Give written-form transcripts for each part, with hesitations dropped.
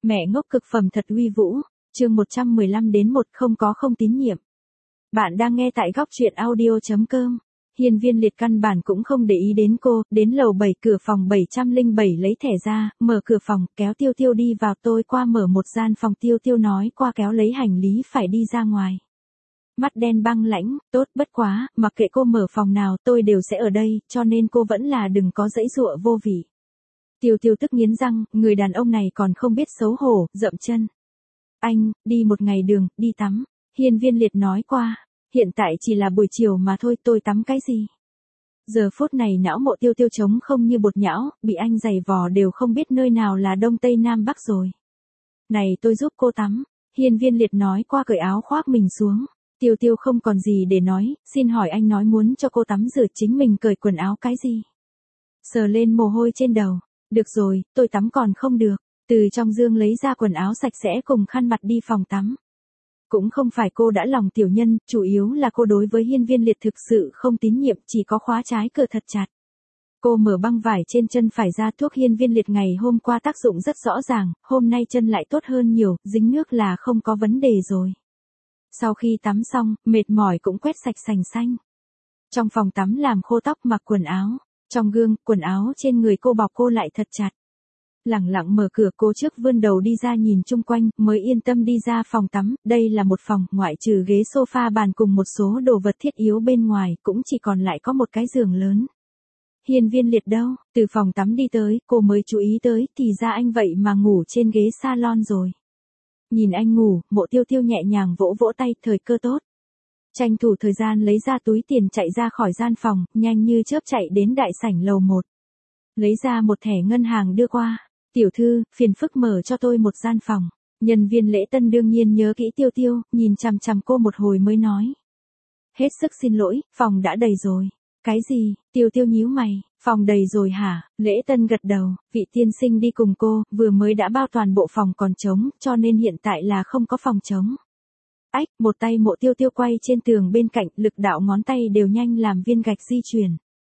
Mẹ ngốc cực phẩm thật uy vũ, chương 115 đến 1 không tín nhiệm. Bạn đang nghe tại góc truyện audio.com. Hiên Viên Liệt căn bản cũng không để ý đến cô, đến lầu 7 cửa phòng 707 lấy thẻ ra, mở cửa phòng, kéo Tiêu Tiêu đi vào, tôi qua mở một gian phòng, Tiêu Tiêu nói qua kéo lấy hành lý phải đi ra ngoài. Mắt đen băng lãnh, tốt bất quá, mặc kệ cô mở phòng nào tôi đều sẽ ở đây, cho nên cô vẫn là đừng có giãy giụa vô vị. Tiêu Tiêu tức nghiến răng, người đàn ông này còn không biết xấu hổ, dậm chân. Anh, đi một ngày đường, đi tắm. Hiên Viên Liệt nói qua, hiện tại chỉ là buổi chiều mà thôi, tôi tắm cái gì. Giờ phút này não mộ Tiêu Tiêu trống không như bột nhão, bị anh giày vò đều không biết nơi nào là đông tây nam bắc rồi. Này tôi giúp cô tắm. Hiên Viên Liệt nói qua cởi áo khoác mình xuống. Tiêu Tiêu không còn gì để nói, xin hỏi anh nói muốn cho cô tắm rửa chính mình cởi quần áo cái gì. Sờ lên mồ hôi trên đầu. Được rồi, tôi tắm còn không được. Từ trong dương lấy ra quần áo sạch sẽ cùng khăn mặt đi phòng tắm. Cũng không phải cô đã lòng tiểu nhân, chủ yếu là cô đối với Hiên Viên Liệt thực sự không tín nhiệm, chỉ có khóa trái cửa thật chặt. Cô mở băng vải trên chân phải ra, thuốc Hiên Viên Liệt ngày hôm qua tác dụng rất rõ ràng, hôm nay chân lại tốt hơn nhiều, dính nước là không có vấn đề rồi. Sau khi tắm xong, mệt mỏi cũng quét sạch sành xanh. Trong phòng tắm làm khô tóc, mặc quần áo. Trong gương, quần áo trên người cô bọc cô lại thật chặt. Lẳng lặng mở cửa, cô trước vươn đầu đi ra nhìn chung quanh, mới yên tâm đi ra phòng tắm. Đây là một phòng, ngoại trừ ghế sofa bàn cùng một số đồ vật thiết yếu bên ngoài, cũng chỉ còn lại có một cái giường lớn. Hiên Viên Liệt đâu? Từ phòng tắm đi tới, cô mới chú ý tới, thì ra anh vậy mà ngủ trên ghế salon rồi. Nhìn anh ngủ, Mộ Tiêu Tiêu nhẹ nhàng vỗ vỗ tay, thời cơ tốt. Tranh thủ thời gian lấy ra túi tiền chạy ra khỏi gian phòng, nhanh như chớp chạy đến đại sảnh lầu 1. Lấy ra một thẻ ngân hàng đưa qua. Tiểu thư, phiền phức mở cho tôi một gian phòng. Nhân viên lễ tân đương nhiên nhớ kỹ Tiêu Tiêu, nhìn chằm chằm cô một hồi mới nói. Hết sức xin lỗi, phòng đã đầy rồi. Cái gì? Tiêu Tiêu nhíu mày, phòng đầy rồi hả? Lễ tân gật đầu, vị tiên sinh đi cùng cô, vừa mới đã bao toàn bộ phòng còn trống, cho nên hiện tại là không có phòng trống. Ách, một tay Mộ Tiêu Tiêu quay trên tường bên cạnh, lực đạo ngón tay đều nhanh làm viên gạch di chuyển.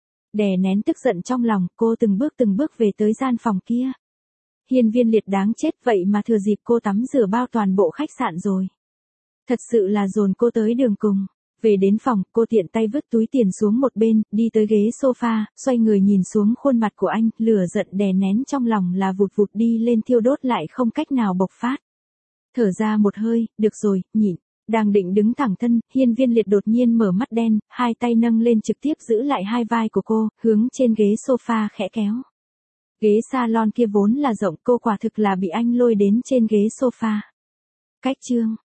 Đè nén tức giận trong lòng, cô từng bước về tới gian phòng kia. Hiên Viên Liệt đáng chết, vậy mà thừa dịp cô tắm rửa bao toàn bộ khách sạn rồi. Thật sự là dồn cô tới đường cùng. Về đến phòng, cô tiện tay vứt túi tiền xuống một bên, đi tới ghế sofa, xoay người nhìn xuống khuôn mặt của anh, lửa giận đè nén trong lòng là vụt vụt đi lên thiêu đốt lại không cách nào bộc phát. Thở ra một hơi, được rồi, nhịn. Đang định đứng thẳng thân, Hiên Viên Liệt đột nhiên mở mắt đen, hai tay nâng lên trực tiếp giữ lại hai vai của cô, hướng trên ghế sofa khẽ kéo. Ghế salon kia vốn là rộng, cô quả thực là bị anh lôi đến trên ghế sofa. Cách chương.